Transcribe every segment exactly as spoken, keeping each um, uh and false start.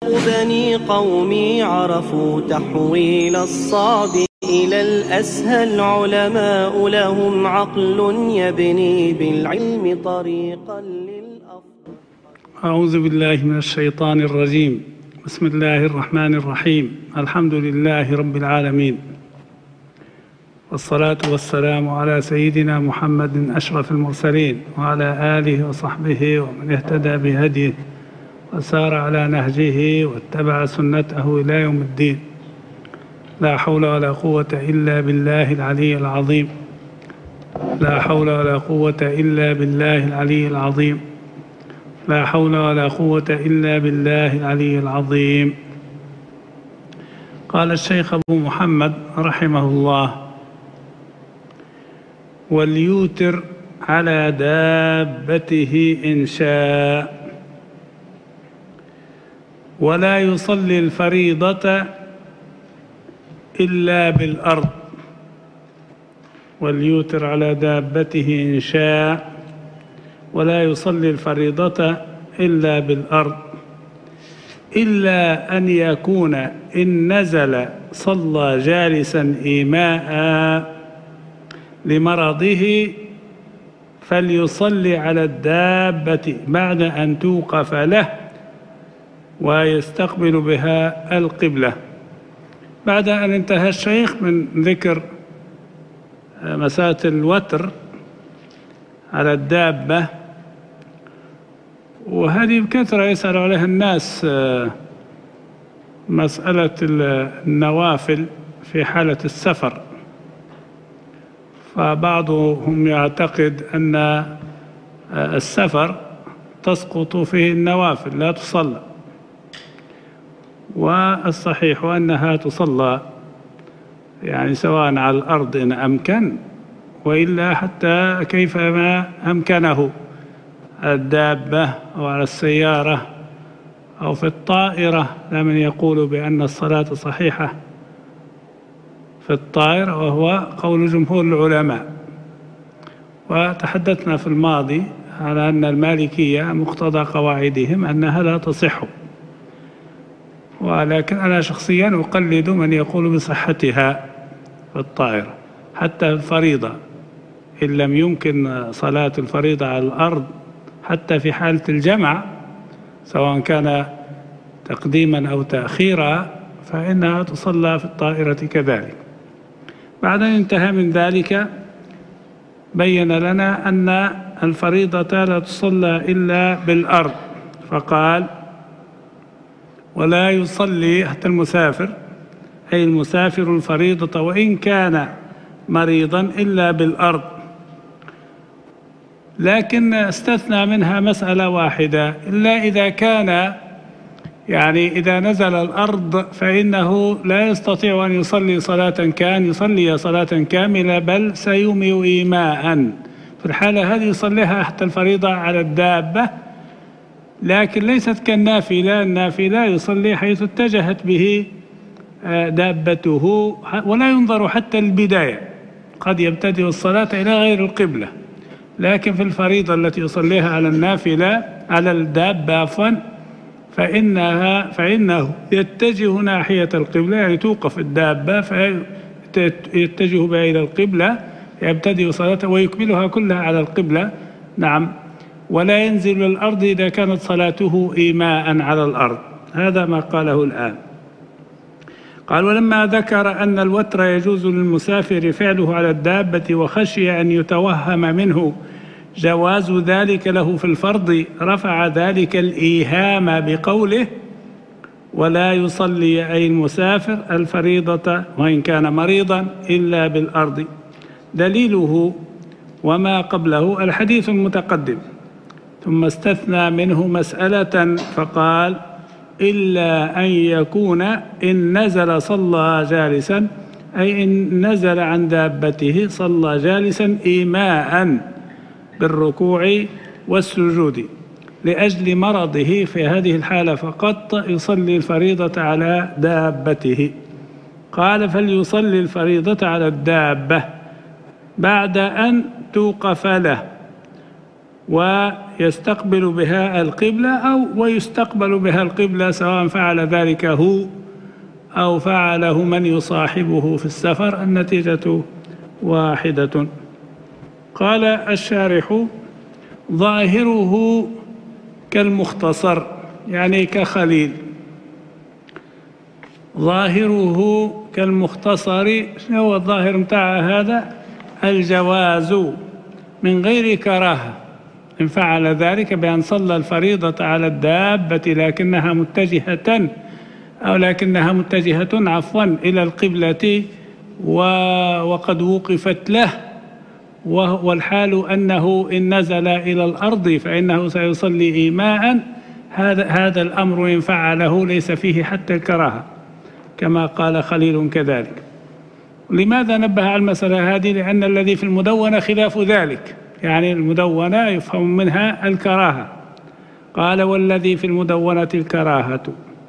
بني قومي عرفوا تحويل الصعب إلى الأسهل، علماء لهم عقل يبني بالعلم طريقا للأفضل. أعوذ بالله من الشيطان الرجيم. بسم الله الرحمن الرحيم. الحمد لله رب العالمين، والصلاة والسلام على سيدنا محمد أشرف المرسلين وعلى آله وصحبه ومن اهتدى بهديه وسار على نهجه واتبع سنته إلى يوم الدين. لا حول ولا قوة إلا بالله العلي العظيم. لا حول ولا قوة إلا بالله العلي العظيم. لا حول ولا قوة إلا بالله العلي العظيم. قال الشيخ أبو محمد رحمه الله: وليوتر على دابته إن شاء، ولا يصلي الفريضة إلا بالأرض. وليوتر على دابته إن شاء، ولا يصلي الفريضة إلا بالأرض، إلا أن يكون إن نزل صلى جالسا إيماء لمرضه، فليصلي على الدابة بعد أن توقف له ويستقبل بها القبلة. بعد أن انتهى الشيخ من ذكر مسألة الوتر على الدابة، وهذه بكثرة يسأل عليها الناس، مسألة النوافل في حالة السفر. فبعضهم يعتقد أن السفر تسقط فيه النوافل لا تصلى، والصحيح أنها تصلى، يعني سواء على الأرض إن أمكن، وإلا حتى كيفما أمكنه، الدابة أو على السيارة أو في الطائرة. لمن يقول بأن الصلاة صحيحة في الطائرة، وهو قول جمهور العلماء. وتحدثنا في الماضي على أن المالكية مقتضى قواعدهم أنها لا تصح، ولكن أنا شخصيا أقلد من يقول بصحتها في الطائرة حتى الفريضة، إن لم يمكن صلاة الفريضة على الأرض حتى في حالة الجمع، سواء كان تقديما أو تأخيرا، فإنها تصلى في الطائرة كذلك. بعد أن انتهى من ذلك بين لنا أن الفريضة لا تصلى إلا بالأرض، فقال: ولا يصلي حتى المسافر، أي المسافر الفريضة وإن كان مريضا، إلا بالأرض. لكن استثنى منها مسألة واحدة: إلا إذا كان، يعني إذا نزل الأرض فإنه لا يستطيع أن يصلي صلاة كان يصلي صلاة كاملة، بل سيومئ إيماء. في الحالة هذه يصليها حتى الفريضة على الدابة، لكن ليست كالنافلة. النافلة يصلي حيث اتجهت به دابته، ولا ينظر حتى البداية، قد يبتدئ الصلاة إلى غير القبلة. لكن في الفريضة التي يصليها على النافلة على الدابة عفوا، فإنها فإنه يتجه ناحية القبلة، يعني توقف الدابة فيتجه بها إلى القبلة، يبتدئ صلاته ويكملها كلها على القبلة. نعم. ولا ينزل الأرض إذا كانت صلاته إيماء على الأرض. هذا ما قاله الآن. قال: ولما ذكر أن الوتر يجوز للمسافر فعله على الدابة، وخشي أن يتوهم منه جواز ذلك له في الفرض، رفع ذلك الإيهام بقوله: ولا يصلي أي المسافر الفريضة وإن كان مريضا إلا بالأرض. دليله وما قبله الحديث المتقدم، ثم استثنى منه مسألة فقال: إلا أن يكون إن نزل صلى جالسا، أي إن نزل عن دابته صلى جالسا إيماء بالركوع والسجود لأجل مرضه، في هذه الحالة فقط يصلي الفريضة على دابته. قال: فليصلي الفريضة على الدابة بعد أن توقف له، و يستقبل بها القبلة أو ويستقبل بها القبلة، سواء فعل ذلك هو أو فعله من يصاحبه في السفر، النتيجة واحدة. قال الشارح: ظاهره كالمختصر، يعني كخليل. ظاهره كالمختصر، شنو هو الظاهر متاع هذا؟ الجواز من غير كراهة إن فعل ذلك بأن صلى الفريضة على الدابة لكنها متجهة أو لكنها متجهة عفوا إلى القبلة وقد وقفت له، والحال أنه إن نزل إلى الأرض فإنه سيصلي إيماء. هذا هذا الأمر إن فعله ليس فيه حتى الكراهة كما قال خليل كذلك. لماذا نبه على المسألة هذه؟ لأن الذي في المدونة خلاف ذلك، يعني المدونة يفهم منها الكراهة. قال: والذي في المدونة الكراهة،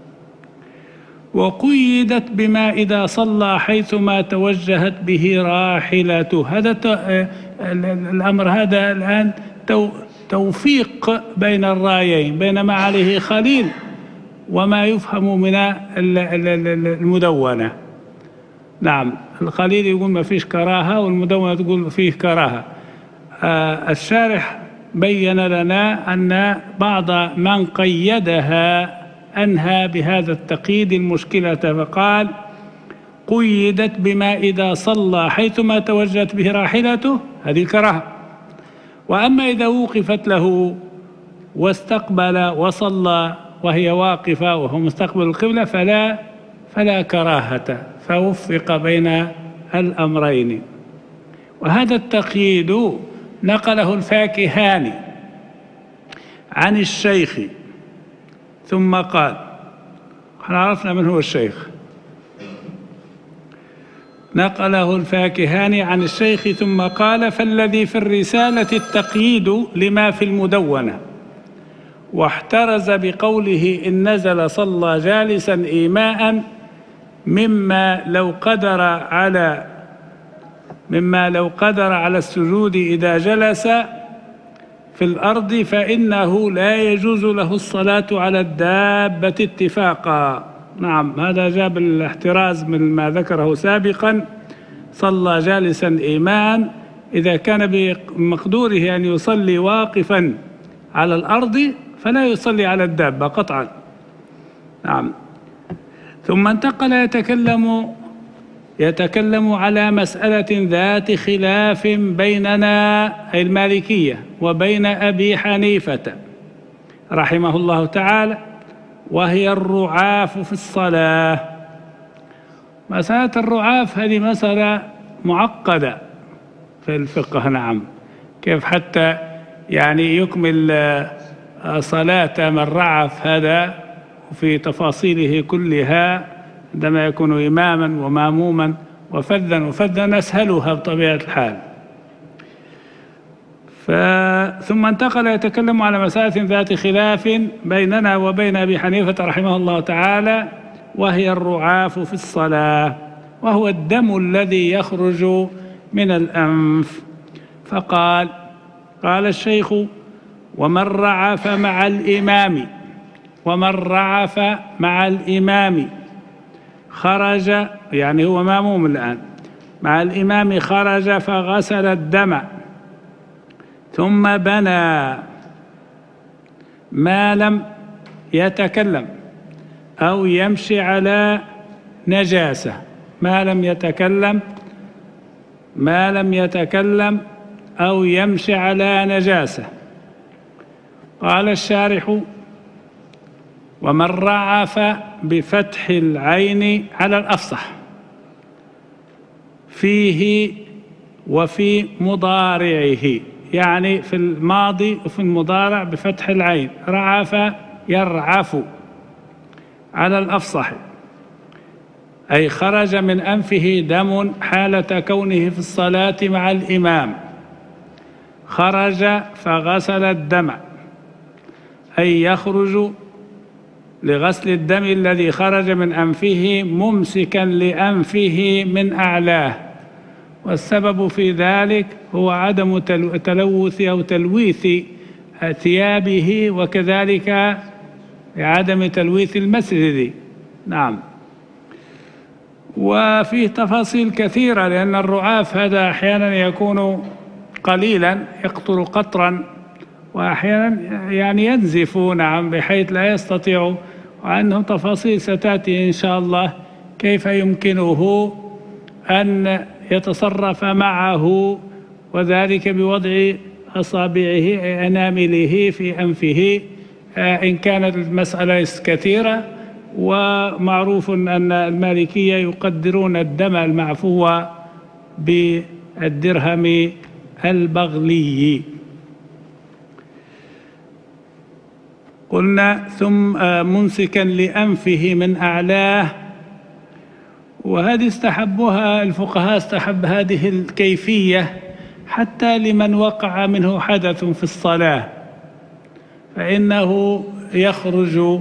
وقيدت بما إذا صلى حيثما توجهت به راحلته. هذا الأمر هذا الآن توفيق بين الرايين، بين ما عليه خليل وما يفهم من المدونة. نعم، الخليل يقول ما فيش كراهة والمدونة تقول فيه كراهة. آه الشارح بين لنا أن بعض من قيدها أنهى بهذا التقييد المشكلة، فقال: قيدت بما إذا صلى حيثما توجهت به راحلته، هذه الكراهة. وأما إذا وقفت له واستقبل وصلى وهي واقفة وهو مستقبل القبلة فلا فلا كراهة، فوفق بين الأمرين. وهذا التقييد نقله الفاكهاني عن الشيخ ثم قال، احنا عرفنا من هو الشيخ، نقله الفاكهاني عن الشيخ ثم قال: فالذي في الرسالة التقييد لما في المدونة، واحترز بقوله إن نزل صلى جالسا إيماء مما لو قدر على مما لو قدر على السجود إذا جلس في الأرض فإنه لا يجوز له الصلاة على الدابة اتفاقا. نعم، هذا جاب الاحتراز من ما ذكره سابقا. صلى جالسا إيماء إذا كان بمقدوره أن يصلي واقفا على الأرض فلا يصلي على الدابة قطعا. نعم. ثم انتقل يتكلم يتكلم على مسألة ذات خلاف بيننا أي المالكية وبين أبي حنيفة رحمه الله تعالى، وهي الرعاف في الصلاة. مسألة الرعاف هذه مسألة معقدة في الفقه. نعم، كيف حتى يعني يكمل صلاة من رعف هذا في تفاصيله كلها عندما يكون إماما وماموما وفذا وفذا نسهلها بطبيعة الحال. ثم انتقل يتكلم على مسألة ذات خلاف بيننا وبين أبي حنيفة رحمه الله تعالى، وهي الرعاف في الصلاة، وهو الدم الذي يخرج من الأنف. فقال قال الشيخ: ومن رعف مع الإمام ومن رعف مع الإمام خرج، يعني هو ماموم الآن، مع الإمام خرج فغسل الدم ثم بنى ما لم يتكلم أو يمشي على نجاسة، ما لم يتكلم ما لم يتكلم أو يمشي على نجاسة. قال الشارح: ومن رعف بفتح العين على الأفصح فيه وفي مضارعه، يعني في الماضي وفي المضارع بفتح العين. رعف يرعف على الأفصح أي خرج من أنفه دم حالة كونه في الصلاة مع الإمام، خرج فغسل الدم أي يخرج لغسل الدم الذي خرج من أنفه ممسكا لأنفه من أعلاه، والسبب في ذلك هو عدم تلوث أو تلويث ثيابه، وكذلك لعدم تلويث المسجد. نعم. وفيه تفاصيل كثيرة، لأن الرعاف هذا أحيانا يكون قليلا يقطر قطرا، وأحيانا يعني ينزف، نعم، بحيث لا يستطيع، وعنه تفاصيل ستأتي إن شاء الله كيف يمكنه أن يتصرف معه، وذلك بوضع أصابعه أنامله في أنفه إن كانت المسألة كثيرة. ومعروف أن المالكية يقدرون الدم المعفو بالدرهم البغلي. قلنا ثم ممسكا لأنفه من أعلاه، وهذه استحبها الفقهاء، استحب هذه الكيفية حتى لمن وقع منه حدث في الصلاة، فإنه يخرج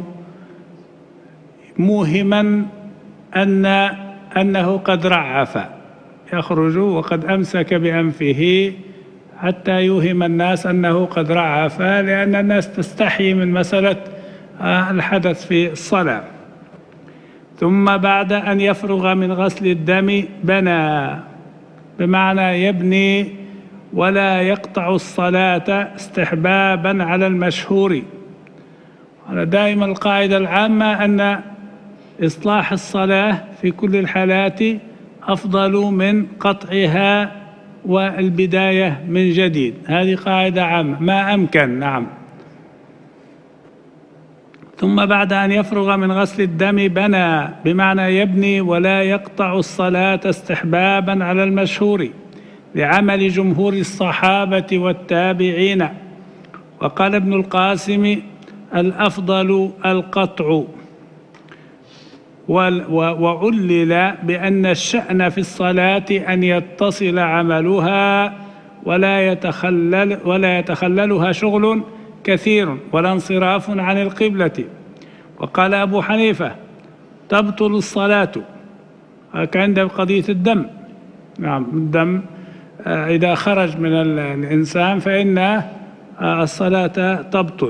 موهما أن أنه قد رعف، يخرج وقد أمسك بأنفه حتى يوهم الناس أنه قد رعف، لأن الناس تستحي من مسألة الحدث في الصلاة. ثم بعد أن يفرغ من غسل الدم بنى، بمعنى يبني ولا يقطع الصلاة استحبابا على المشهور. دائما القاعدة العامة أن إصلاح الصلاة في كل الحالات أفضل من قطعها والبداية من جديد، هذه قاعدة عامة ما أمكن. نعم. ثم بعد أن يفرغ من غسل الدم بنى، بمعنى يبني ولا يقطع الصلاة استحبابا على المشهور لعمل جمهور الصحابة والتابعين. وقال ابن القاسم الأفضل القطع، وعلل بأن الشأن في الصلاة أن يتصل عملها ولا يتخلل ولا يتخللها شغل كثير ولا انصراف عن القبلة. وقال أبو حنيفة تبطل الصلاة، عند قضية الدم. نعم، الدم إذا خرج من الإنسان فإن الصلاة تبطل،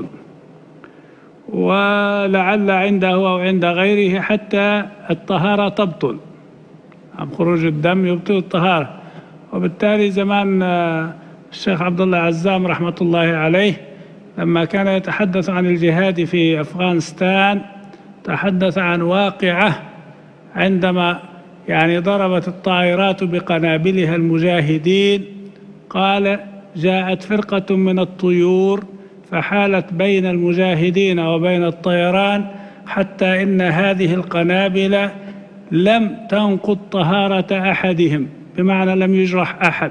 ولعل عنده أو عند غيره حتى الطهارة تبطل، خروج الدم يبطل الطهارة. وبالتالي زمان الشيخ عبد الله عزام رحمة الله عليه لما كان يتحدث عن الجهاد في أفغانستان تحدث عن واقعة عندما يعني ضربت الطائرات بقنابلها المجاهدين، قال جاءت فرقة من الطيور فحالت بين المجاهدين وبين الطيران حتى إن هذه القنابل لم تنقض طهارة أحدهم، بمعنى لم يجرح أحد.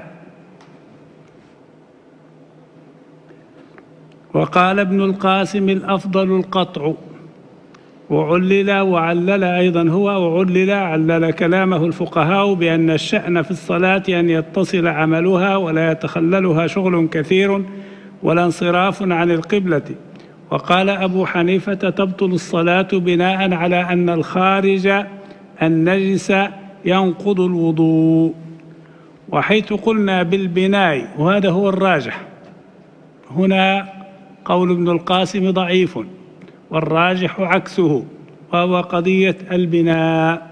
وقال ابن القاسم الأفضل القطع، وعلل وعلل أيضا هو وعلل علل كلامه الفقهاء بأن الشأن في الصلاة أن يتصل عملها ولا يتخللها شغل كثير ولا انصراف عن القبلة. وقال أبو حنيفة تبطل الصلاة بناء على أن الخارج النجس ينقض الوضوء. وحيث قلنا بالبناء، وهذا هو الراجح، هنا قول ابن القاسم ضعيف والراجح عكسه، وهو قضية البناء.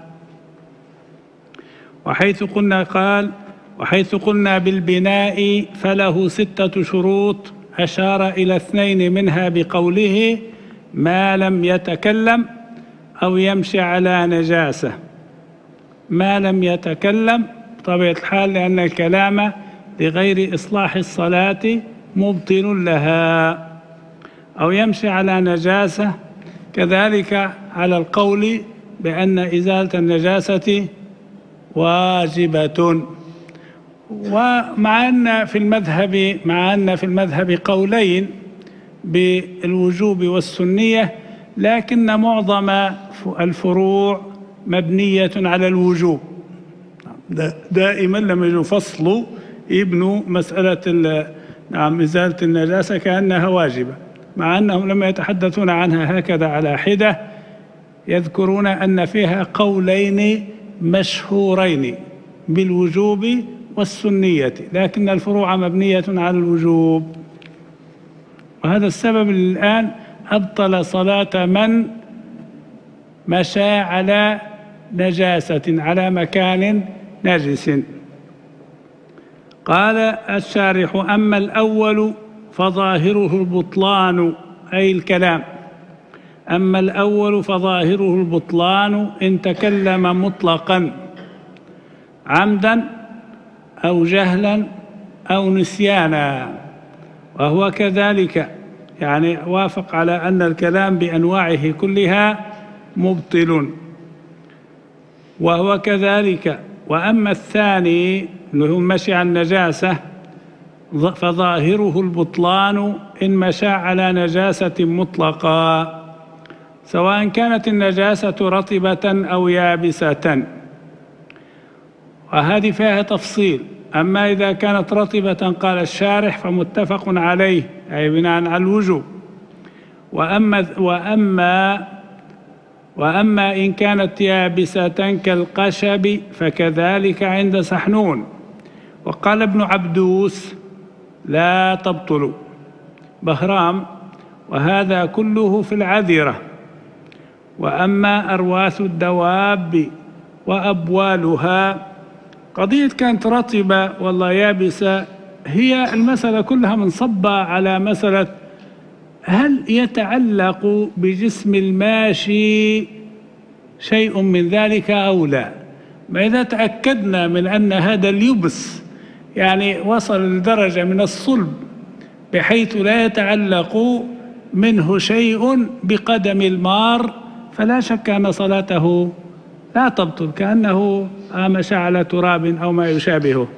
وحيث قلنا قال وحيث قلنا بالبناء فله ستة شروط، أشار إلى اثنين منها بقوله ما لم يتكلم أو يمشي على نجاسة. ما لم يتكلم بطبيعة الحال لأن الكلام لغير إصلاح الصلاة مبطل لها، أو يمشي على نجاسة، كذلك على القول بأن إزالة النجاسة واجبة. ومع أن في المذهب مع أن في المذهب قولين بالوجوب والسنية، لكن معظم الفروع مبنية على الوجوب. دائما لما يجوا فصلوا يبنوا مسألة نعم إزالة النجاسة كأنها واجبة، مع أنهم لما يتحدثون عنها هكذا على حدة يذكرون أن فيها قولين مشهورين بالوجوب والسنية، لكن الفروع مبنية على الوجوب. وهذا السبب الآن أبطل صلاة من مشى على نجاسة، على مكان نجس. قال الشارح: أما الأول فظاهره البطلان، أي الكلام. أما الأول فظاهره البطلان إن تكلم مطلقا عمدا أو جهلا أو نسيانا، وهو كذلك، يعني وافق على أن الكلام بأنواعه كلها مبطل، وهو كذلك. وأما الثاني اللي هو مشي على النجاسة فظاهره البطلان إن مشى على نجاسة مطلقة، سواء كانت النجاسة رطبة أو يابسة، وهذه فيها تفصيل. أما إذا كانت رطبة قال الشارح فمتفق عليه، أي بناء على الوجوب. وأما وأما وأما إن كانت يابسة كالقشب فكذلك عند سحنون. وقال ابن عبدوس: لا تبطل. بهرام: وهذا كله في العذرة. وأما أرواث الدواب وأبوالها، قضية كانت رطبة والله يابسة، هي المسألة كلها منصبة على مسألة هل يتعلق بجسم الماشي شيء من ذلك أو لا. ما إذا تأكدنا من أن هذا اليبس يعني وصل لدرجة من الصلب بحيث لا يتعلق منه شيء بقدم المار، فلا شك أن صلاته لا تبطل، كأنه مشى على تراب أو ما يشابهه،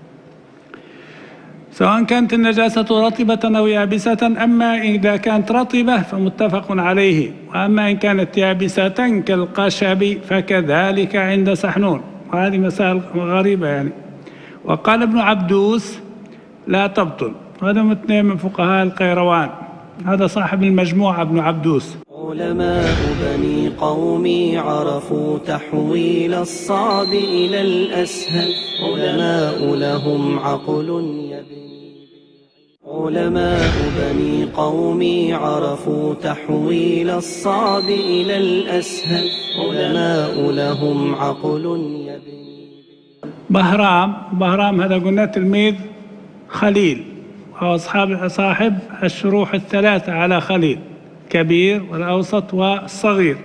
سواء كانت النجاسة رطبة أو يابسة. أما إذا كانت رطبة فمتفق عليه، وأما إن كانت يابسة كالقشب فكذلك عند سحنون. وهذه مسائل غريبة يعني. وقال ابن عبدوس: لا تبطل. هذا اثنين من فقهاء القيروان، هذا صاحب المجموعة ابن عبدوس. علماء بني قومي عرفوا تحويل الصعب إلى الأسهل، علماء لهم عقل يبني. علماء بني قومي عرفوا تحويل الصعب إلى الأسهل، علماء لهم عقل يبني. بهرام بهرام هذا قلنا تلميذ خليل، وهو أصحاب صاحب الشروح الثلاثة على خليل: كبير والأوسط والصغير.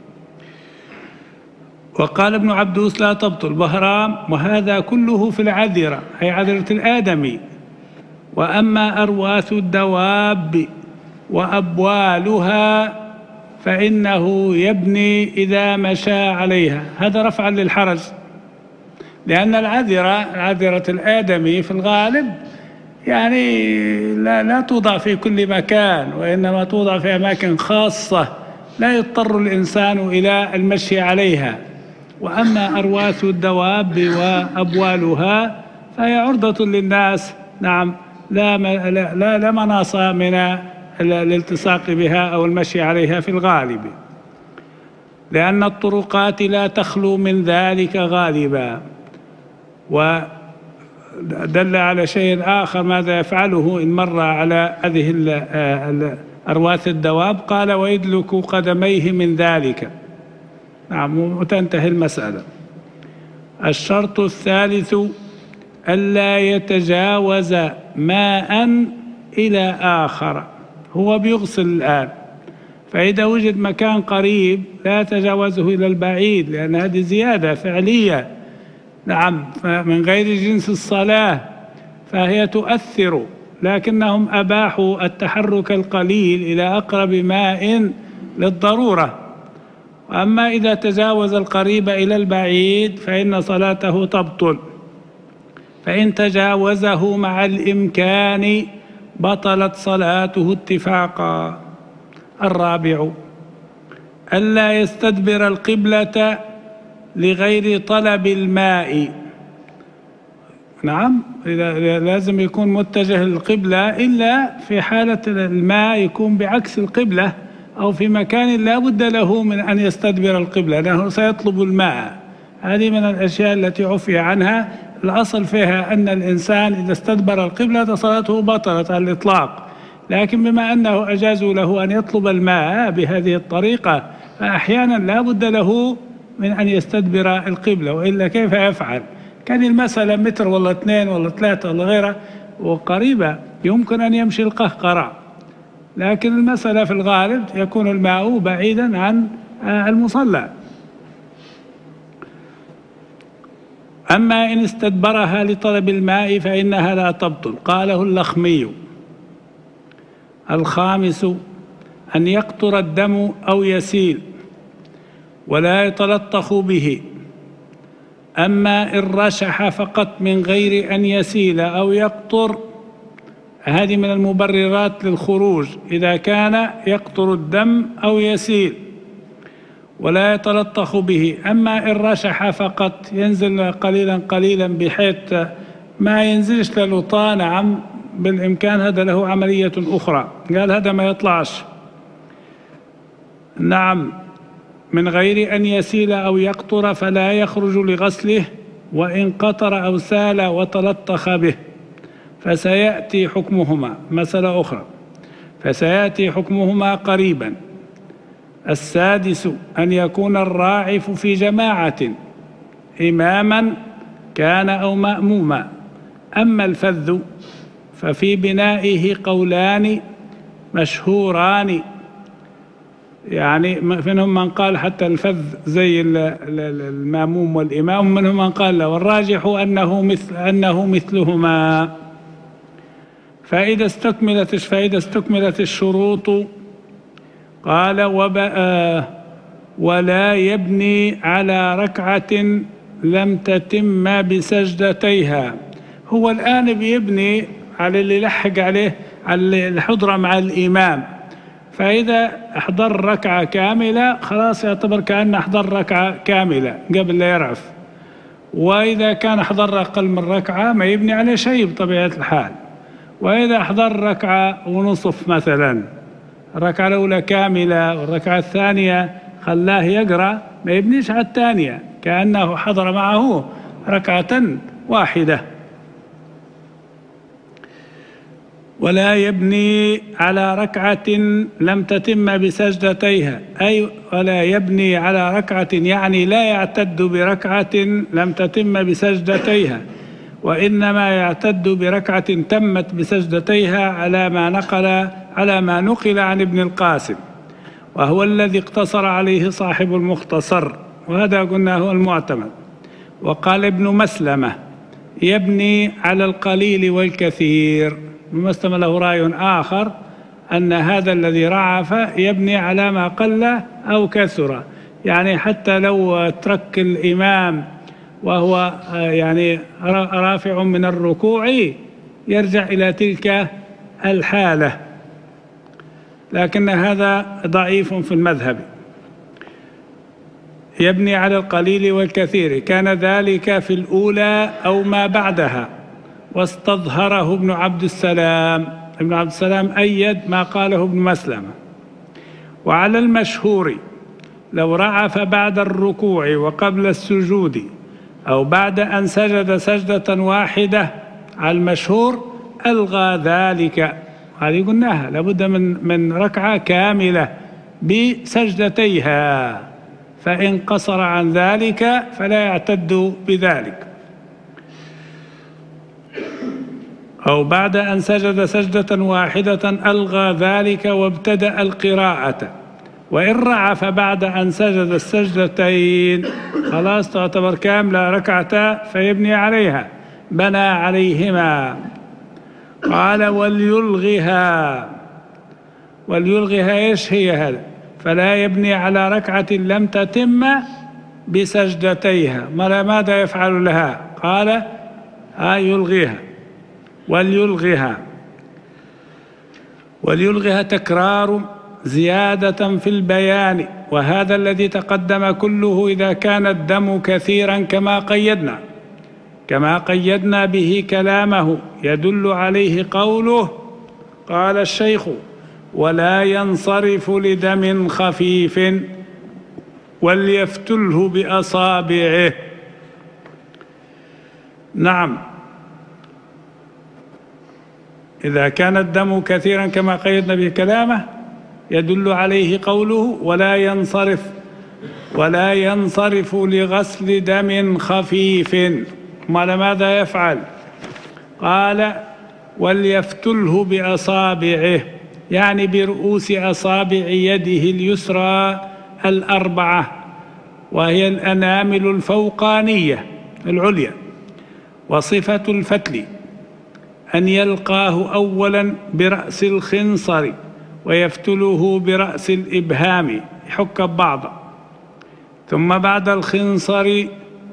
وقال ابن عبدوس: لا تبطل. بهرام: وهذا كله في العذرة، أي عذرة الآدمي. وأما أرواث الدواب وأبوالها فإنه يبني إذا مشى عليها. هذا رفعا للحرج، لأن العذرة عذرة الآدمي في الغالب يعني لا, لا توضع في كل مكان، وإنما توضع في أماكن خاصة لا يضطر الإنسان إلى المشي عليها. وأما أرواث الدواب وأبوالها فهي عرضة للناس، نعم، لا لا لا مناص من الالتصاق بها أو المشي عليها في الغالب، لأن الطرقات لا تخلو من ذلك غالبا. ودل على شيء آخر ماذا يفعله إن مر على هذه أرواث الدواب، قال: ويدلك قدميه من ذلك. نعم، وتنتهي المسألة. الشرط الثالث ألا يتجاوز ماء إلى آخر. هو بيغسل الآن، فإذا وجد مكان قريب لا يتجاوزه إلى البعيد، لأن هذه زيادة فعلية، نعم، من غير جنس الصلاة، فهي تؤثر، لكنهم أباحوا التحرك القليل إلى أقرب ماء للضرورة. أما إذا تجاوز القريب إلى البعيد فإن صلاته تبطل، فإن تجاوزه مع الإمكان بطلت صلاته اتفاقا. الرابع ألا يستدبر القبلة لغير طلب الماء. نعم، لازم يكون متجه للقبلة، إلا في حالة الماء يكون بعكس القبلة أو في مكان لا بد له من أن يستدبر القبلة لأنه سيطلب الماء. هذه من الأشياء التي عفي عنها. الأصل فيها أن الإنسان إذا استدبر القبلة صلاته بطلت على الإطلاق، لكن بما أنه أجازوا له أن يطلب الماء بهذه الطريقة، فأحيانا لا بد له من أن يستدبر القبلة، وإلا كيف يفعل؟ كان المسألة متر ولا اثنين ولا ثلاثة ولا غيره وقريبة يمكن أن يمشي القهقرة، لكن المسألة في الغالب يكون الماء بعيدا عن المصلى. أما إن استدبرها لطلب الماء فإنها لا تبطل. قاله اللخمي. الخامس أن يقطر الدم أو يسيل ولا يتلطخ به. أما إن رشح فقط من غير أن يسيل أو يقطر، هذه من المبررات للخروج إذا كان يقطر الدم أو يسيل ولا يتلطخ به. أما إن رشح فقط ينزل قليلا قليلا بحيث ما ينزلش للوطان، نعم بالإمكان هذا له عملية أخرى، قال هذا ما يطلعش، نعم من غير أن يسيل أو يقطر فلا يخرج لغسله، وإن قطر أو سال وتلطخ به فسيأتي حكمهما. مسألة أخرى، فسيأتي حكمهما قريبا. السادس أن يكون الراعف في جماعة إماما كان أو مأموما. أما الفذ ففي بنائه قولان مشهوران، يعني منهم من قال حتى الفذ زي المأموم والإمام، ومنهم من قال لا، والراجح أنه مثل أنه مثلهما. فإذا استكملت فإذا استكملت الشروط قال وبأ ولا يبني على ركعة لم تتم بسجدتيها. هو الآن بيبني على اللي لحق عليه على الحضرة مع الإمام، فإذا أحضر ركعة كاملة خلاص يعتبر كأنه أحضر ركعة كاملة قبل لا يرعف، وإذا كان أحضر أقل من ركعة ما يبني عليه شيء بطبيعة الحال. وإذا أحضر ركعة ونصف مثلا، الركعة الأولى كاملة والركعة الثانية خلاه يقرأ، ما يبنيش على الثانية كأنه حضر معه ركعة واحدة. ولا يبني على ركعة لم تتم بسجدتيها، أي ولا يبني على ركعة يعني لا يعتد بركعة لم تتم بسجدتيها، وإنما يعتد بركعة تمت بسجدتيها على ما نقل على ما نقل عن ابن القاسم، وهو الذي اقتصر عليه صاحب المختصر، وهذا قلنا هو المعتمد. وقال ابن مسلمة يبني على القليل والكثير. ابن مسلمة له رأي آخر أن هذا الذي رعف يبني على ما قل أو كثر، يعني حتى لو ترك الإمام وهو يعني رافع من الركوع يرجع إلى تلك الحالة، لكن هذا ضعيف في المذهب. يبني على القليل والكثير، كان ذلك في الأولى أو ما بعدها، واستظهره ابن عبد السلام. ابن عبد السلام أيد ما قاله ابن مسلمة. وعلى المشهور لو رعف بعد الركوع وقبل السجود أو بعد أن سجد سجدة واحدة، على المشهور ألغى ذلك. هذه قلناها لابد من من ركعة كاملة بسجدتيها، فإن قصر عن ذلك فلا يعتد بذلك. أو بعد أن سجد سجدة واحدة ألغى ذلك وابتدأ القراءة. وإن رعف بعد أن سجد السجدتين خلاص تعتبر كاملة ركعتا فيبني عليها، بنى عليهما. قال وليلغها. وليلغها إيش هي هذا؟ فلا يبني على ركعة لم تتم بسجدتيها. ماذا يفعل لها؟ قال ها يلغيها. وليلغها. وليلغها تكرار زيادة في البيان، وهذا الذي تقدم كله إذا كان الدم كثيرا كما قيدنا كما قيدنا به كلامه، يدل عليه قوله قال الشيخ ولا ينصرف لدم خفيف وليفتله بأصابعه. نعم، إذا كان الدم كثيرا كما قيدنا به كلامه يدل عليه قوله ولا ينصرف ولا ينصرف لغسل دم خفيف. ما ماذا يفعل؟ قال وليفتله بأصابعه، يعني برؤوس أصابع يده اليسرى الأربعة، وهي الأنامل الفوقانية العليا. وصفة الفتل أن يلقاه أولا برأس الخنصر ويفتله برأس الإبهام، يحك ببعض، ثم بعد الخنصر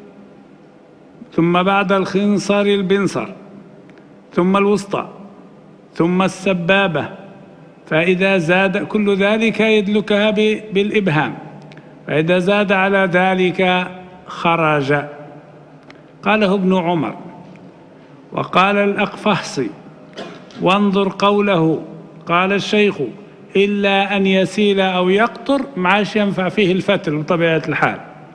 ثم بعد الخنصر البنصر، ثم الوسطى، ثم السبابة، فإذا زاد كل ذلك يدلكها بالإبهام، فإذا زاد على ذلك خرج. قاله ابن عمر. وقال الأقفصي وانظر قوله، قال الشيخ إلا أن يسيل أو يقطر، معاش ينفع فيه الفتل بطبيعة الحال.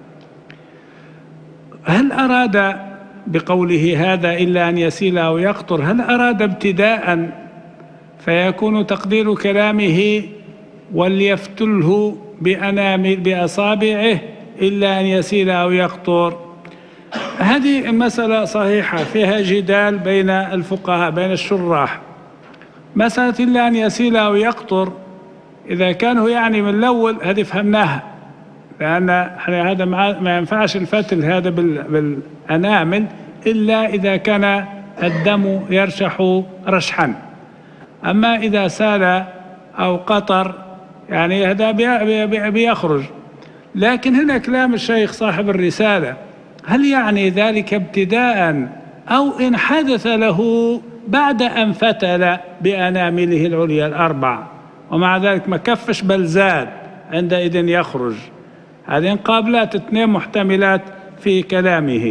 هل أراد بقوله هذا إلا أن يسيل أو يقطر، هل أراد ابتداء فيكون تقدير كلامه وليفتله بأنامل بأصابعه إلا أن يسيل أو يقطر؟ هذه مسألة صحيحة فيها جدال بين الفقهاء بين الشراح. مسألة إلا أن يسيل أو يقطر إذا كانوا يعني من الأول هذه فهمناها، لأن هذا ما ينفعش الفتل هذا بالأنامل إلا إذا كان الدم يرشح رشحا. أما إذا سال أو قطر يعني هذا بيخرج. لكن هنا كلام الشيخ صاحب الرسالة، هل يعني ذلك ابتداء أو إن حدث له بعد أن فتل بأنامله العليا الأربع ومع ذلك ما كفش بل زاد، عندئذ يخرج. هذه قابلات اثنين محتملات في كلامه.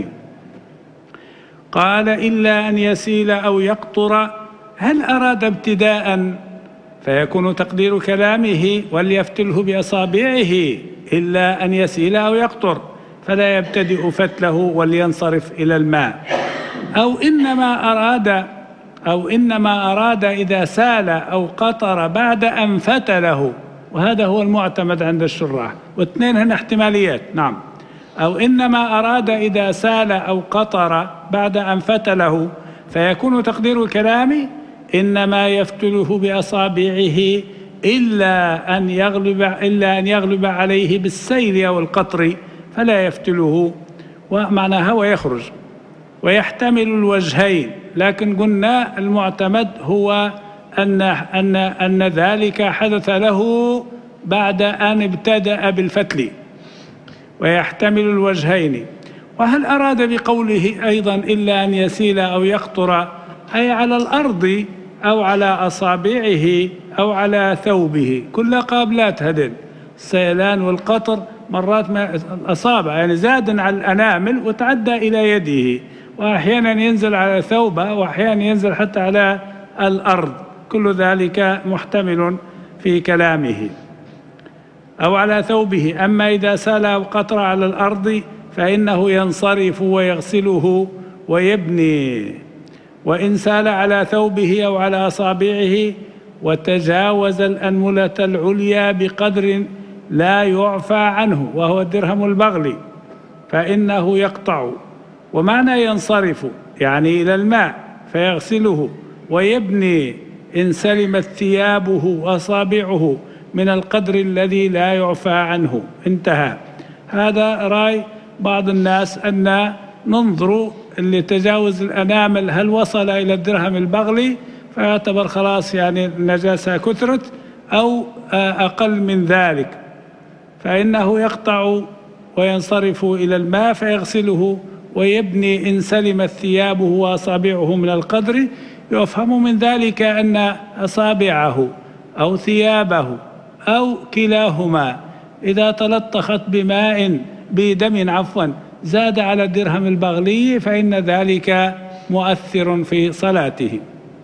قال إلا أن يسيل أو يقطر، هل أراد ابتداء فيكون تقدير كلامه وليفتله بأصابعه إلا أن يسيل أو يقطر، فلا يبتدئ فتله ولينصرف إلى الماء، أو إنما أراد أو إنما أراد إذا سال أو قطر بعد أن فتله، وهذا هو المعتمد عند الشراح، واثنين هنا احتماليات. نعم، أو إنما أراد إذا سال أو قطر بعد أن فتله، فيكون تقدير الكلام إنما يفتله بأصابعه إلا أن يغلب إلا أن يغلب عليه بالسيل أو القطر فلا يفتله، ومعناها ويخرج. ويحتمل الوجهين، لكن قلنا المعتمد هو أن أن أن ذلك حدث له بعد أن ابتدأ بالفتل. ويحتمل الوجهين. وهل أراد بقوله أيضا إلا أن يسيل أو يقطر أي على الأرض أو على أصابعه أو على ثوبه؟ كل قابلات هذين، السيلان والقطر مرات ما الأصابع يعني زاد على الأنامل وتعدى إلى يده، وأحيانا ينزل على ثوبه، وأحيانا ينزل حتى على الأرض، كل ذلك محتمل في كلامه. أو على ثوبه. أما إذا سال أو قطر على الأرض فإنه ينصرف ويغسله ويبني. وإن سال على ثوبه أو على أصابعه وتجاوز الأنملة العليا بقدر لا يعفى عنه وهو الدرهم البغلي فإنه يقطع. ومعنى ينصرف يعني إلى الماء فيغسله ويبني إن سلمت ثيابه وأصابعه من القدر الذي لا يعفى عنه. انتهى. هذا رأي بعض الناس أن ننظر اللي تجاوز الأنامل هل وصل إلى الدرهم البغلي فيعتبر خلاص يعني النجاسة كثرت، أو أقل من ذلك فإنه يقطع وينصرف إلى الماء فيغسله ويبني إن سلمت ثيابه وأصابعه من القدر. يفهم من ذلك أن أصابعه أو ثيابه أو كلاهما إذا تلطخت بماء بدم عفوا زاد على الدرهم البغلي فإن ذلك مؤثر في صلاته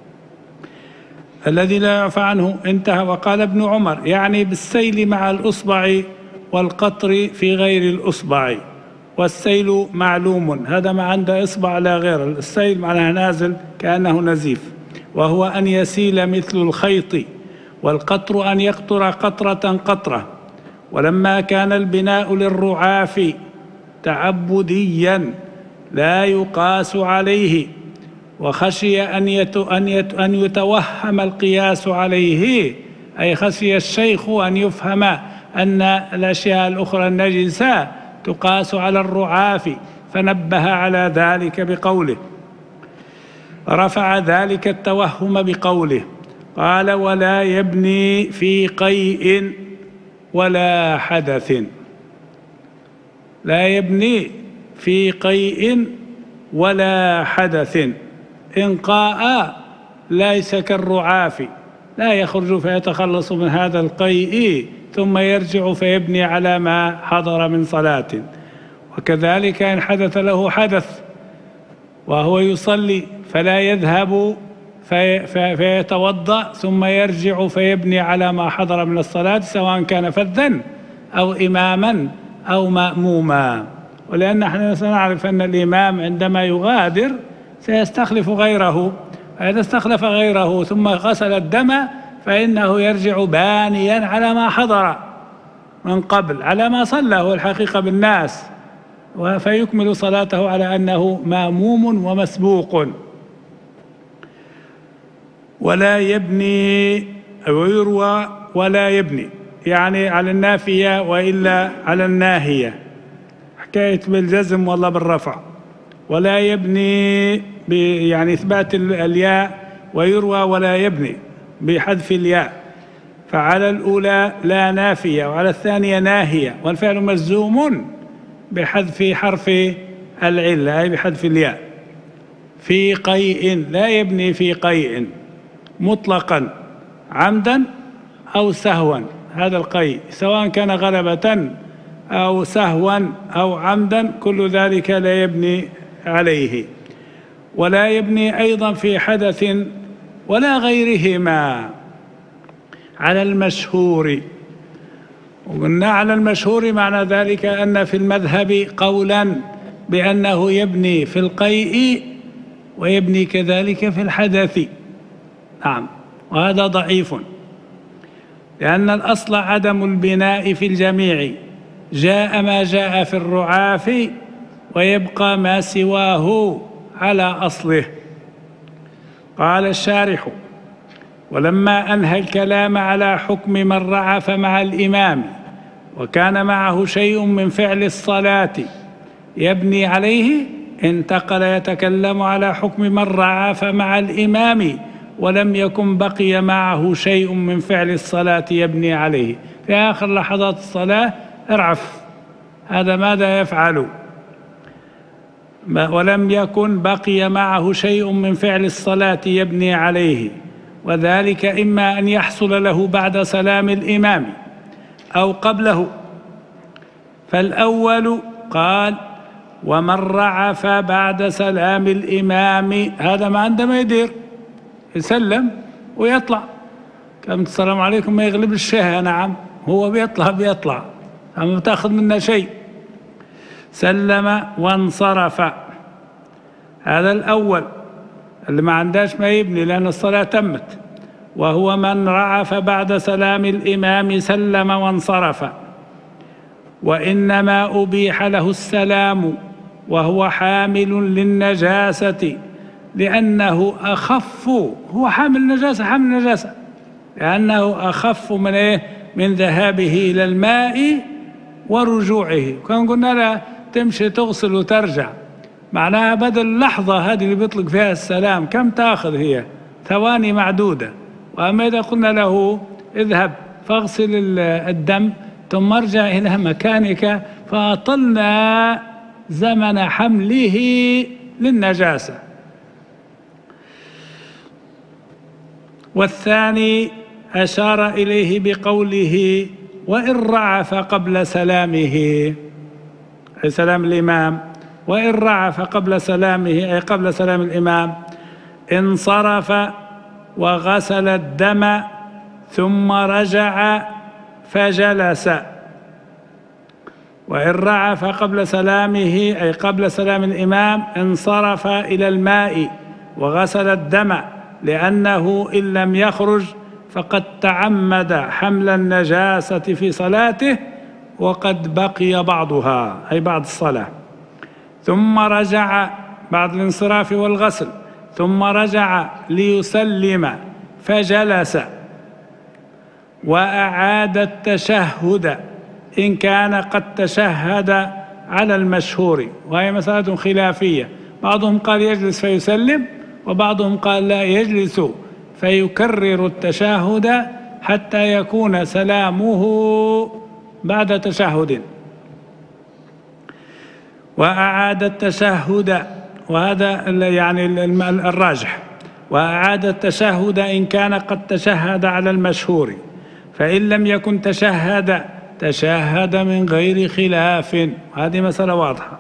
الذي لا يعفى عنه. انتهى. وقال ابن عمر يعني بالسيل مع الأصبع والقطر في غير الأصبع، والسيل معلوم، هذا ما عنده إصبع لا غير، السيل معناه نازل كأنه نزيف. وهو أن يسيل مثل الخيط، والقطر أن يقطر قطرة قطرة. ولما كان البناء للرعاف تعبديا لا يقاس عليه، وخشي أن أن يتوهم القياس عليه، أي خشي الشيخ أن يفهم أن الأشياء الأخرى النجسة تقاس على الرعاف، فنبه على ذلك بقوله، رفع ذلك التوهم بقوله، قال: ولا يبني في قيء ولا حدث. لا يبني في قيء ولا حدث. إنقاء ليس كالرعاف، لا يخرج فيتخلص من هذا القيء ثم يرجع فيبني على ما حضر من صلاة. وكذلك إن حدث له حدث وهو يصلي فلا يذهب في في فيتوضأ ثم يرجع فيبني على ما حضر من الصلاة، سواء كان فذا أو إماما أو مأموما. ولأن نحن سنعرف أن الإمام عندما يغادر سيستخلف غيره، فإذا استخلف غيره ثم غسل الدم فإنه يرجع بانيا على ما حضر من قبل، على ما صلى هو الحقيقة بالناس، فيكمل صلاته على أنه مأموم ومسبوق. ولا يبني، ويروى ولا يبني يعني على النافية وإلا على الناهية، حكاية بالجزم والله بالرفع. ولا يبني يعني إثبات الياء، ويروى ولا يبني بحذف الياء، فعلى الأولى لا نافية وعلى الثانية ناهية، والفعل مجزوم بحذف حرف العلة أي بحذف الياء. في قيء، لا يبني في قيء مطلقا عمدا أو سهوا، هذا القيء سواء كان غلبة أو سهوا أو عمدا كل ذلك لا يبني عليه. ولا يبني أيضا في حدث ولا غيرهما على المشهور. وقلنا على المشهور معنى ذلك أن في المذهب قولا بأنه يبني في القيء ويبني كذلك في الحدث. نعم، وهذا ضعيف، لأن الأصل عدم البناء في الجميع، جاء ما جاء في الرعاف ويبقى ما سواه على أصله. قال الشارح: ولما أنهى الكلام على حكم من رعف مع الإمام وكان معه شيء من فعل الصلاة يبني عليه، انتقل يتكلم على حكم من رعف مع الإمام ولم يكن بقي معه شيء من فعل الصلاة يبني عليه. في آخر لحظات الصلاة ارعف، هذا ماذا يفعل؟ ولم يكن بقي معه شيء من فعل الصلاة يبني عليه، وذلك إما أن يحصل له بعد سلام الإمام أو قبله. فالأول قال: ومن رعف بعد سلام الإمام، هذا ما عندما يدير يسلم ويطلع، كم السلام عليكم ما يغلب الشهى، نعم هو بيطلع بيطلع أما بتاخذ منا شيء. سلم وانصرف، هذا الأول اللي ما عندهاش ما يبني لأن الصلاة تمت. وهو من رعف بعد سلام الإمام سلم وانصرف، وإنما أبيح له السلام وهو حامل للنجاسة لأنه أخف، هو حامل نجاسة حامل نجاسة لأنه أخف من إيه؟ من ذهابه إلى الماء ورجوعه. كان قلنا له تمشي تغسل وترجع، معناها بدل اللحظة هذه اللي بيطلق فيها السلام كم تأخذ؟ هي ثواني معدودة. وأما إذا قلنا له اذهب فاغسل الدم ثم ارجع إلى مكانك، فأطلنا زمن حمله للنجاسة. والثاني أشار إليه بقوله: وإن رعف قبل سلامه، أي سلام الإمام، وإن رعف قبل سلامه أي قبل سلام الإمام، انصرف وغسل الدم ثم رجع فجلس. وإن رعف قبل سلامه أي قبل سلام الإمام انصرف إلى الماء وغسل الدم لأنه إن لم يخرج فقد تعمد حمل النجاسة في صلاته وقد بقي بعضها أي بعد الصلاة، ثم رجع بعد الانصراف والغسل، ثم رجع ليسلم فجلس وأعاد التشهد إن كان قد تشهد على المشهور، وهي مسألة خلافية، بعضهم قال يجلس فيسلم، وبعضهم قال لا، يجلس فيكرر التشهد حتى يكون سلامه بعد تشهد. وأعاد التشهد، وهذا يعني الراجح، وأعاد التشهد إن كان قد تشهد على المشهور، فإن لم يكن تشهد تشهد من غير خلاف، هذه مسألة واضحة.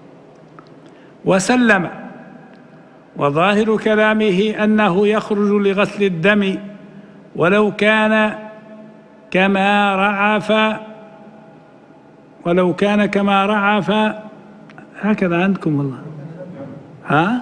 وسلم، وظاهر كلامه أنه يخرج لغسل الدم ولو كان كما رعف ولو كان كما رعف هكذا عندكم والله، ها؟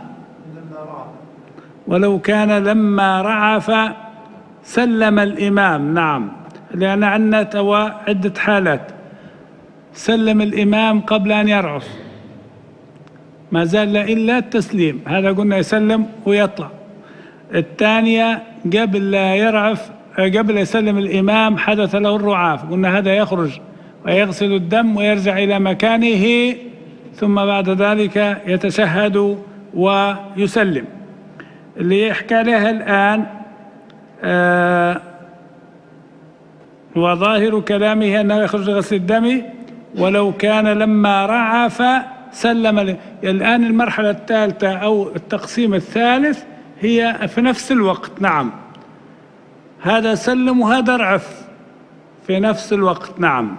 ولو كان لما رعف سلم الإمام، نعم، لأن عندنا توا عدة حالات. سلم الإمام قبل أن يرعف، ما زال إلا التسليم، هذا قلنا يسلم ويطلع. الثانية قبل لا يرعف، قبل يسلم الإمام حدث له الرعاف، قلنا هذا يخرج ويغسل الدم ويرجع إلى مكانه، ثم بعد ذلك يتشهد ويسلم. اللي يحكى لها الآن آه وظاهر كلامه أنه يخرج غسل الدم ولو كان لما رعف سلم. الآن المرحلة الثالثة أو التقسيم الثالث هي في نفس الوقت، نعم، هذا سلم وهذا رعف في نفس الوقت، نعم.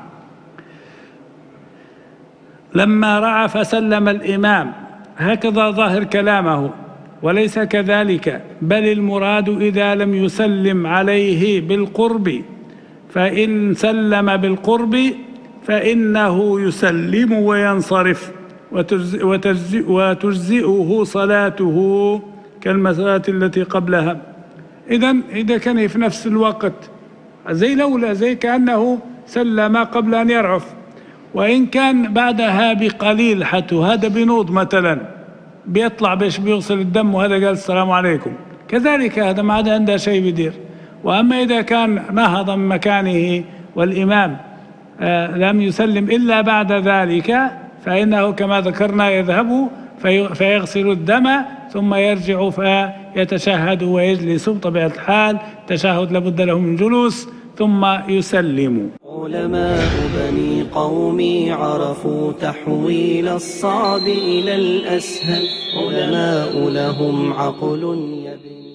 لما رعف سلم الإمام، هكذا ظاهر كلامه، وليس كذلك، بل المراد إذا لم يسلم عليه بالقرب، فإن سلم بالقرب فإنه يسلم وينصرف وتجزئه صلاته كالمسألة التي قبلها. إذن إذا كان في نفس الوقت زي لولا زي كأنه سلم قبل أن يرعف، وإن كان بعدها بقليل حتى هذا بنوض مثلا بيطلع باش بيغسل الدم وهذا قال السلام عليكم، كذلك هذا ما عاد عنده شيء بدير. وأما إذا كان نهض من مكانه والإمام آه لم يسلم إلا بعد ذلك فإنه كما ذكرنا يذهب في فيغسل الدم ثم يرجع فيتشهد ويجلس بطبيعة الحال، تشهد لابد له من جلوس ثم يسلم. علماء بني قومي عرفوا تحويل الصعب إلى الأسهل، علماء لهم عقل يبني.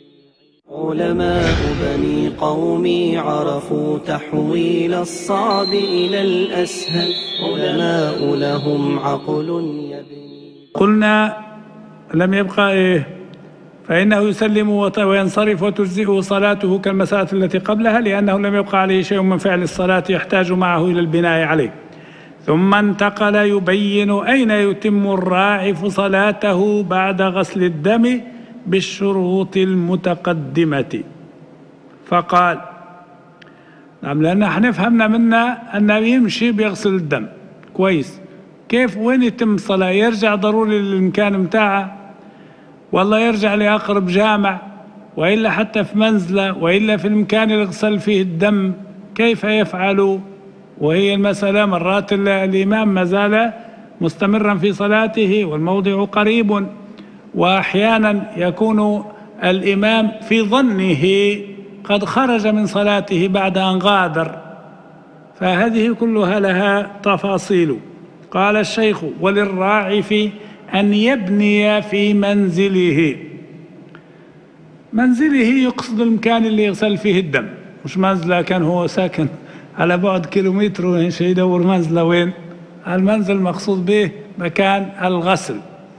علماء بني قومي عرفوا تحويل الصعب إلى الأسهل، علماء لهم عقل يبني. قلنا لم يبقى إيه، فإنه يسلم وينصرف وتجزئه صلاته كالمسألة التي قبلها، لأنه لم يبقى عليه شيء من فعل الصلاة يحتاج معه إلى البناء عليه. ثم انتقل يبين أين يتم الراعف صلاته بعد غسل الدم بالشروط المتقدمة، فقال نعم، لأن احنا فهمنا منا أنه يمشي بيغسل الدم كويس، كيف وين يتم الصلاة؟ يرجع ضروري للمكان متاعه، والله يرجع لأقرب جامع، وإلا حتى في منزله، وإلا في المكان اللي غسل فيه الدم، كيف يفعل؟ وهي المسألة مرات الإمام ما زال مستمرا في صلاته والموضع قريب، وأحيانا يكون الإمام في ظنه قد خرج من صلاته بعد أن غادر، فهذه كلها لها تفاصيل. قال الشيخ: وللراعف أن يبني في منزله. منزله يقصد المكان اللي يغسل فيه الدم، مش منزله كان هو ساكن على بعد كيلومتر وإيش يدور منزله وين. المنزل مقصود به مكان الغسل.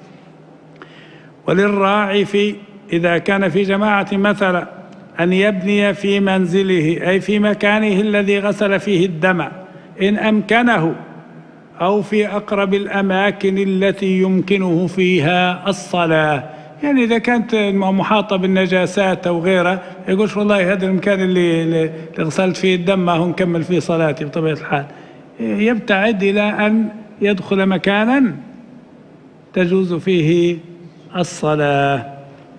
وللراعف إذا كان في جماعة مثلا أن يبني في منزله، أي في مكانه الذي غسل فيه الدم إن أمكنه، أو في أقرب الأماكن التي يمكنه فيها الصلاة، يعني إذا كانت محاطة بالنجاسات أو غيرها يقولش والله هذا المكان اللي, اللي غسلت فيه الدم ما هو نكمل فيه صلاتي بطبيعة الحال، يبتعد إلى أن يدخل مكانا تجوز فيه الصلاة.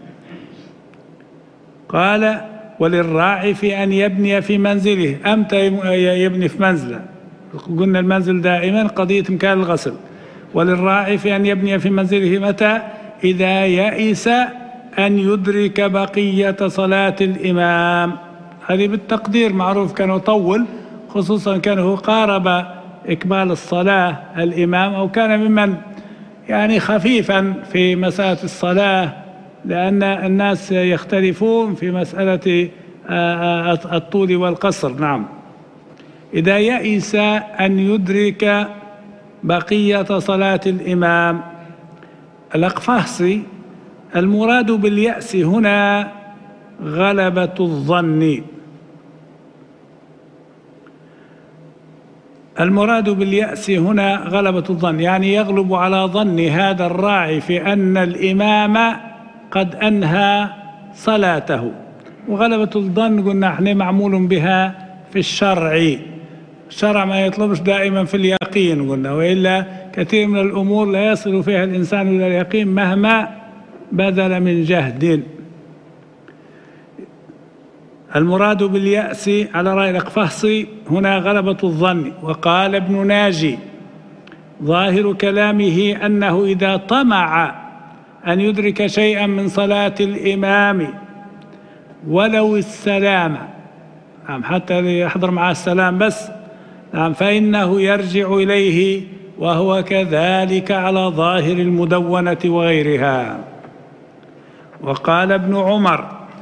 قال وللراعي في أن يبني في منزله. أمتى يبني في منزله؟ قلنا المنزل دائما قضية مكان الغسل. وللراعي في أن يبني في منزله متى؟ إذا يئس أن يدرك بقية صلاة الإمام. هذه بالتقدير معروف، كان يطول خصوصا كان هو قارب إكمال الصلاة الإمام، أو كان ممن يعني خفيفا في مسألة الصلاة، لأن الناس يختلفون في مسألة الطول والقصر. نعم، إذا يئس أن يدرك بقية صلاة الإمام. الأقفاصي المراد باليأس هنا غلبة الظن. المراد باليأس هنا غلبة الظن، يعني يغلب على ظن هذا الراعي في أن الإمام قد أنهى صلاته. وغلبة الظن قلنا احنا معمول بها في الشرع. الشرع ما يطلبش دائما في اليقين قلنا، وإلا كثير من الأمور لا يصل فيها الإنسان إلى اليقين مهما بذل من جهد. المراد باليأس على رأي الأقفاصي هنا غلبة الظن. وقال ابن ناجي ظاهر كلامه أنه إذا طمع أن يدرك شيئا من صلاة الإمام ولو السلام، نعم حتى يحضر معه السلام بس، نعم فإنه يرجع إليه، وهو كذلك على ظاهر المدونة وغيرها. وقال ابن عمر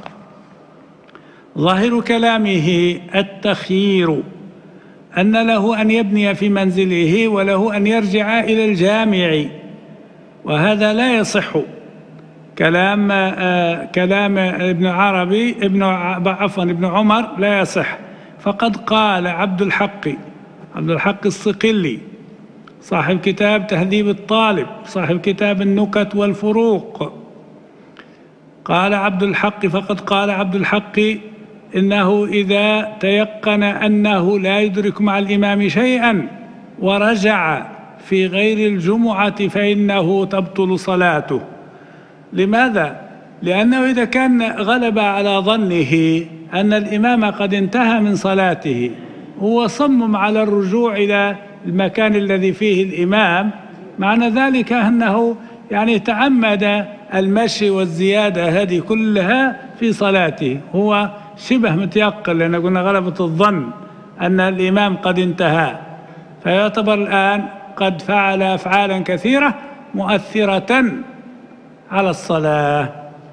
ظاهر كلامه التخيير، أن له أن يبني في منزله وله أن يرجع إلى الجامع، وهذا لا يصح. كلام آه كلام ابن عربي ابن عفوا ابن عمر لا يصح. فقد قال عبد الحق عبد الحق الصقلي صاحب كتاب تهذيب الطالب، صاحب كتاب النكت والفروق، قال عبد الحق فقد قال عبد الحق إنه إذا تيقن أنه لا يدرك مع الإمام شيئا ورجع في غير الجمعة فإنه تبطل صلاته. لماذا؟ لأنه إذا كان غلب على ظنه أن الإمام قد انتهى من صلاته، هو صمم على الرجوع إلى المكان الذي فيه الإمام، معنى ذلك أنه يعني تعمد المشي والزيادة هذه كلها في صلاته، هو شبه متيقن، لأن قلنا غلبة الظن أن الإمام قد انتهى، فيعتبر الآن قد فعل أفعالا كثيرة مؤثرة على الصلاة.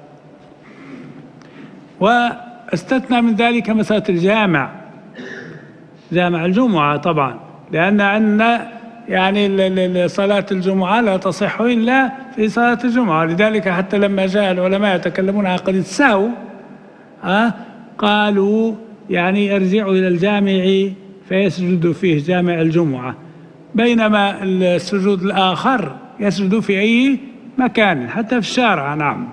واستثنى من ذلك مسألة الجامع، جامع الجمعة طبعا، لأن عندنا يعني صلاة الجمعة لا تصح إلا في صلاة الجمعة. لذلك حتى لما جاء العلماء يتكلمون عن قضية السهو أه قالوا يعني ارجعوا إلى الجامع فيسجد فيه جامع الجمعة، بينما السجود الآخر يسجد في أي مكان حتى في الشارع. نعم،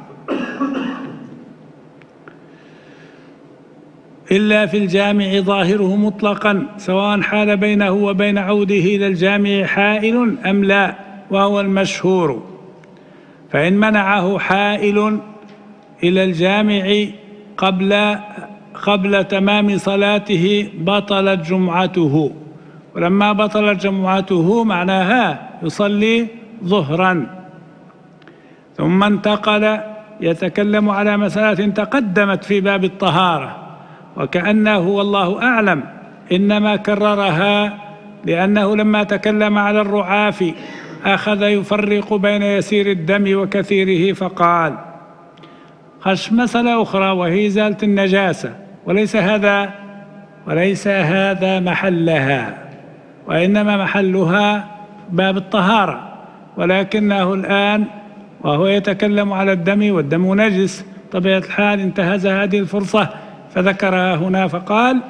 إلا في الجامع ظاهره مطلقا سواء حال بينه وبين عوده إلى الجامع حائل أم لا، وهو المشهور. فإن منعه حائل إلى الجامع قبل قبل تمام صلاته بطلت جمعته، ولما بطلت جمعته معناها يصلي ظهرا. ثم انتقل يتكلم على مسألة تقدمت في باب الطهارة، وكأنه والله أعلم إنما كررها لأنه لما تكلم على الرعاف أخذ يفرق بين يسير الدم وكثيره، فقال خش مسألة أخرى وهي إزالة النجاسة، وليس هذا وليس هذا محلها، وإنما محلها باب الطهارة، ولكنه الآن وهو يتكلم على الدم والدم نجس طبيعة الحال انتهز هذه الفرصة فذكرها هنا، فقال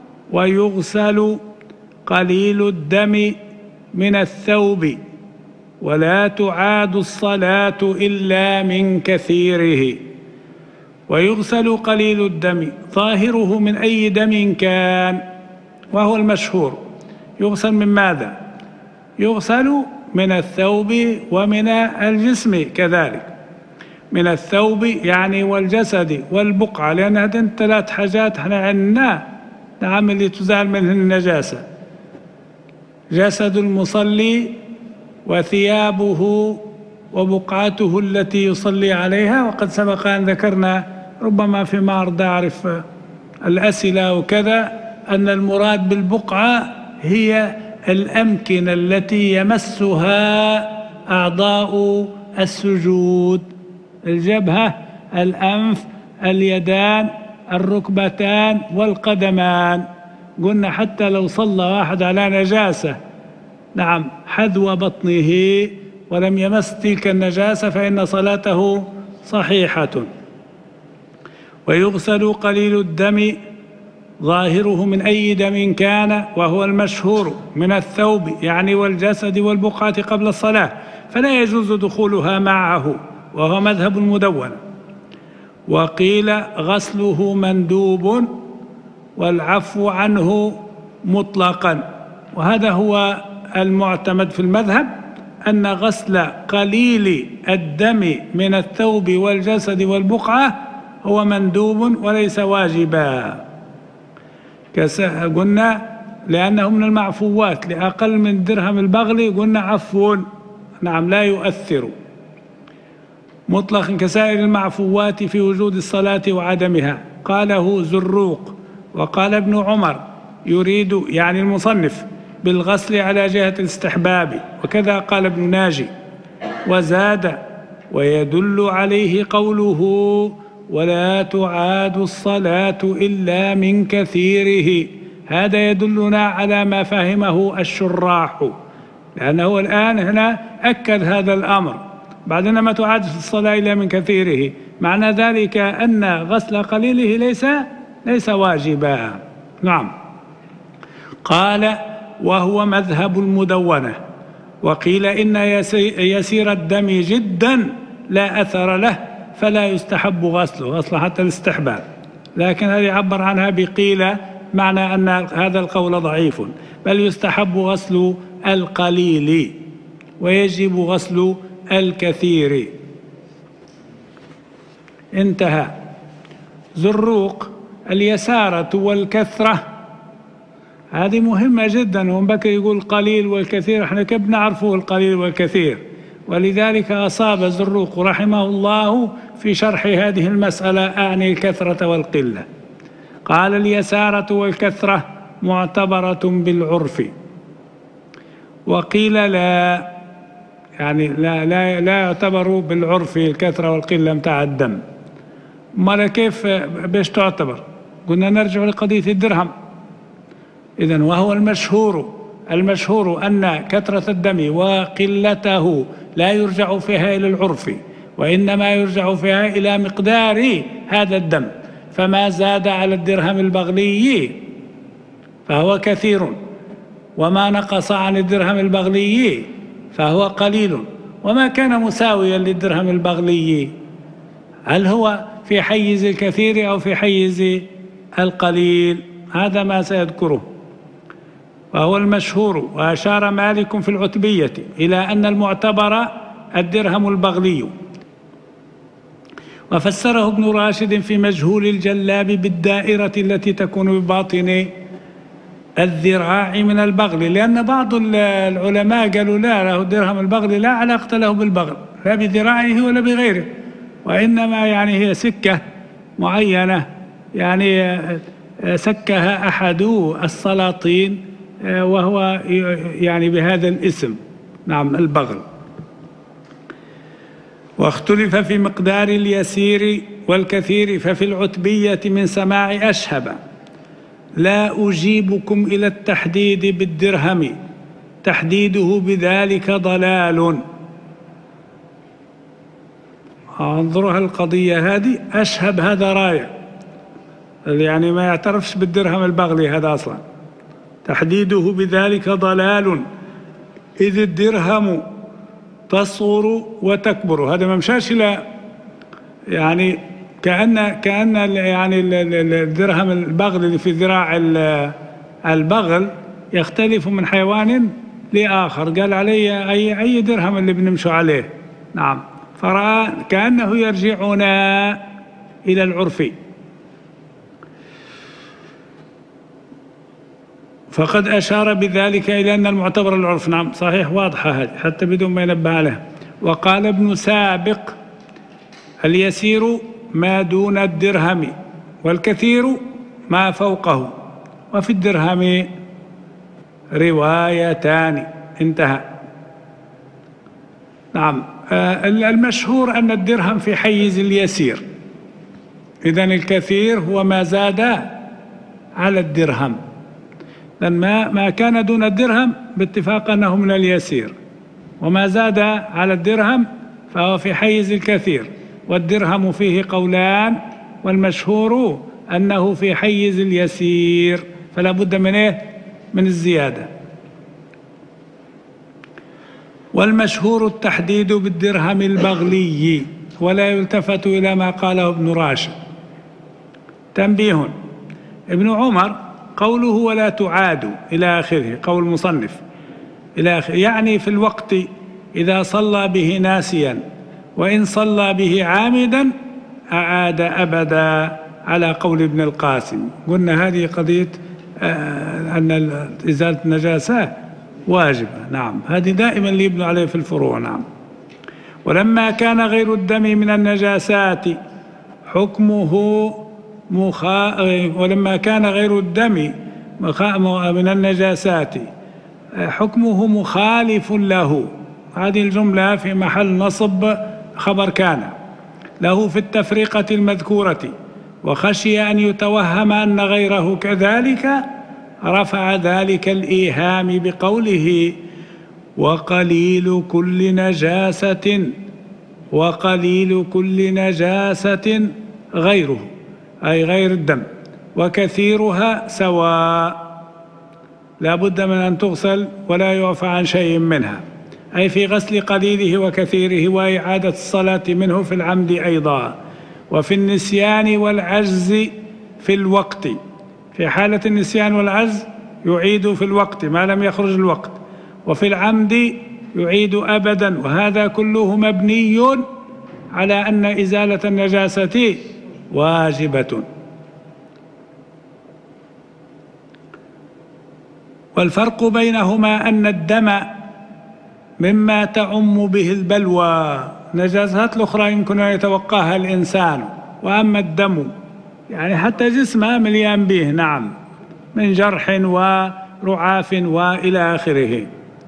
ويغسل قليل الدم من الثوب ولا تعاد الصلاة إلا من كثيره. ويغسل قليل الدم ظاهره من أي دم كان، وهو المشهور. يغسل من ماذا؟ يغسل من الثوب ومن الجسم كذلك. من الثوب يعني والجسد والبقعة، لأن هذين ثلاث حاجات احنا عندنا نعم اللي تزال منه النجاسة: جسد المصلي وثيابه وبقعته التي يصلي عليها. وقد سبق أن ذكرنا ربما فيما أرضى أعرف الأسئلة وكذا أن المراد بالبقعة هي الأمكنة التي يمسها أعضاء السجود: الجبهة، الأنف، اليدان، الركبتان والقدمان. قلنا حتى لو صلى واحد على نجاسة نعم حذو بطنه ولم يمس تلك النجاسة فإن صلاته صحيحة. ويغسل قليل الدم ظاهره من أي دم كان، وهو المشهور من الثوب يعني والجسد والبقعة قبل الصلاة، فلا يجوز دخولها معه، وهو مذهب المدونة. وقيل غسله مندوب والعفو عنه مطلقا، وهذا هو المعتمد في المذهب، أن غسل قليل الدم من الثوب والجسد والبقعة هو مندوب وليس واجبا. قلنا لأنه من المعفوات، لأقل من درهم البغل قلنا عفو نعم لا يؤثر مطلق كسائر المعفوات في وجود الصلاة وعدمها. قاله زروق. وقال ابن عمر يريد يعني المصنف بالغسل على جهة الاستحباب، وكذا قال ابن ناجي. وزاد: ويدل عليه قوله: ولا تعاد الصلاة إلا من كثيره. هذا يدلنا على ما فهمه الشراح، لأنه الآن هنا أكد هذا الأمر بعدنا ما تعاد الصلاة إلا من كثيره، معنى ذلك أن غسل قليله ليس ليس واجبا. نعم. قال: وهو مذهب المدونة. وقيل إن يسير الدم جدا لا أثر له فلا يستحب غسله، غسل حتى الاستحباب، لكن هذه يعبر عنها بقيل، معنى أن هذا القول ضعيف، بل يستحب غسل القليل ويجب غسل الكثير. انتهى. زروق: اليسارة والكثرة هذه مهمة جدا. ومن بكر يقول القليل والكثير، احنا كيف نعرفه القليل والكثير؟ ولذلك أصاب زروق رحمه الله في شرح هذه المسألة أعني الكثرة والقلة. قال: اليسارة والكثرة معتبرة بالعرف. وقيل لا، يعني لا لا لا يعتبر بالعرف الكثرة والقلة متاع الدم. ما كيف باش تعتبر؟ قلنا نرجع لقضية الدرهم. إذن وهو المشهور المشهور أن كثرة الدم وقلته لا يرجع فيها إلى العرف، وإنما يرجع فيها إلى مقدار هذا الدم، فما زاد على الدرهم البغلي فهو كثير، وما نقص عن الدرهم البغلي فهو قليل، وما كان مساويا للدرهم البغلي هل هو في حيز الكثير أو في حيز القليل؟ هذا ما سيذكره. وهو المشهور. وأشار مالك في العتبية إلى أن المعتبر الدرهم البغلي. وفسره ابن راشد في مجهول الجلاب بالدائرة التي تكون بباطن الذراع من البغل، لأن بعض العلماء قالوا لا، له الدرهم البغلي لا علاقة له بالبغل، لا بذراعه ولا بغيره، وإنما يعني هي سكة معينة يعني سكها أحد السلاطين وهو يعني بهذا الاسم، نعم البغل. واختلف في مقدار اليسير والكثير، ففي العتبية من سماع أشهب: لا أجيبكم إلى التحديد بالدرهم، تحديده بذلك ضلال. انظروا القضية هذه، أشهب هذا راية، يعني ما يعترفش بالدرهم البغلي هذا أصلا. تحديده بذلك ضلال، إذ الدرهم تصغر وتكبر. هذا ما مشاش إلى يعني كأن كأن يعني الدرهم البغل اللي في ذراع البغل يختلف من حيوان لآخر، قال علي أي أي درهم اللي بنمشوا عليه. نعم، فرأى كأنه يرجعنا إلى العرف. فقد أشار بذلك إلى أن المعتبر العرف. نعم صحيح، واضحة هذه حتى بدون ما ينبه عليها. وقال ابن سابق: اليسير ما دون الدرهم والكثير ما فوقه، وفي الدرهم روايتان. انتهى. نعم، المشهور أن الدرهم في حيز اليسير، إذن الكثير هو ما زاد على الدرهم، لأن ما ما كان دون الدرهم باتفاق أنه من اليسير، وما زاد على الدرهم فهو في حيز الكثير. والدرهم فيه قولان، والمشهور أنه في حيز اليسير، فلا بد من إيه؟ من الزيادة. والمشهور التحديد بالدرهم البغلي، ولا يلتفت إلى ما قاله ابن راشد. تنبيه: ابن عمر قوله ولا تعاد إلى آخره، قول المصنف إلى آخره، يعني في الوقت إذا صلى به ناسيا، وإن صلى به عامدا أعاد أبدا، على قول ابن القاسم. قلنا هذه قضية آه أن إزالة النجاسة واجبة. نعم، هذه دائما اللي يبنوا عليه في الفروع. نعم. ولما كان غير الدم من النجاسات حكمه مخا... ولما كان غير الدم مخا... من النجاسات حكمه مخالف له. هذه الجملة في محل نصب خبر كان له في التفرقة المذكورة، وخشي أن يتوهم أن غيره كذلك، رفع ذلك الإيهام بقوله وقليل كل نجاسة وقليل كل نجاسة غيره، أي غير الدم، وكثيرها سواء، لا بد من أن تغسل ولا يعفى عن شيء منها، أي في غسل قليله وكثيره، وإعادة الصلاة منه في العمد أيضا، وفي النسيان والعجز في الوقت. في حالة النسيان والعجز يعيد في الوقت ما لم يخرج الوقت، وفي العمد يعيد أبدا. وهذا كله مبني على أن إزالة النجاسة واجبة. والفرق بينهما أن الدم مما تعم به البلوى، النجاسات الأخرى يمكن أن يتوقاها الإنسان، وأما الدم يعني حتى جسمه مليان به. نعم، من جرح ورعاف وإلى آخره.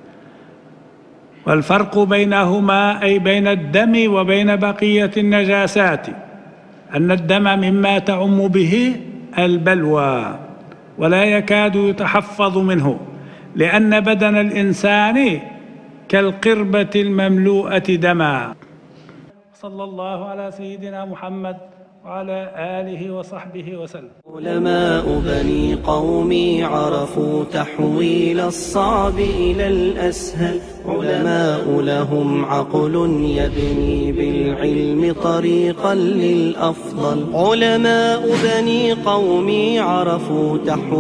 والفرق بينهما أي بين الدم وبين بقية النجاسات أن الدم مما تعم به البلوى، ولا يكاد يتحفظ منه، لأن بدن الإنسان كالقربة المملوءة دما. صلى الله على سيدنا محمد وعلى آله وصحبه وسلم. علماء بني قومي عرفوا تحويل الصعب إلى الأسهل، علماء لهم عقل يبني بالعلم طريقا للأفضل، علماء بني قومي عرفوا تحويل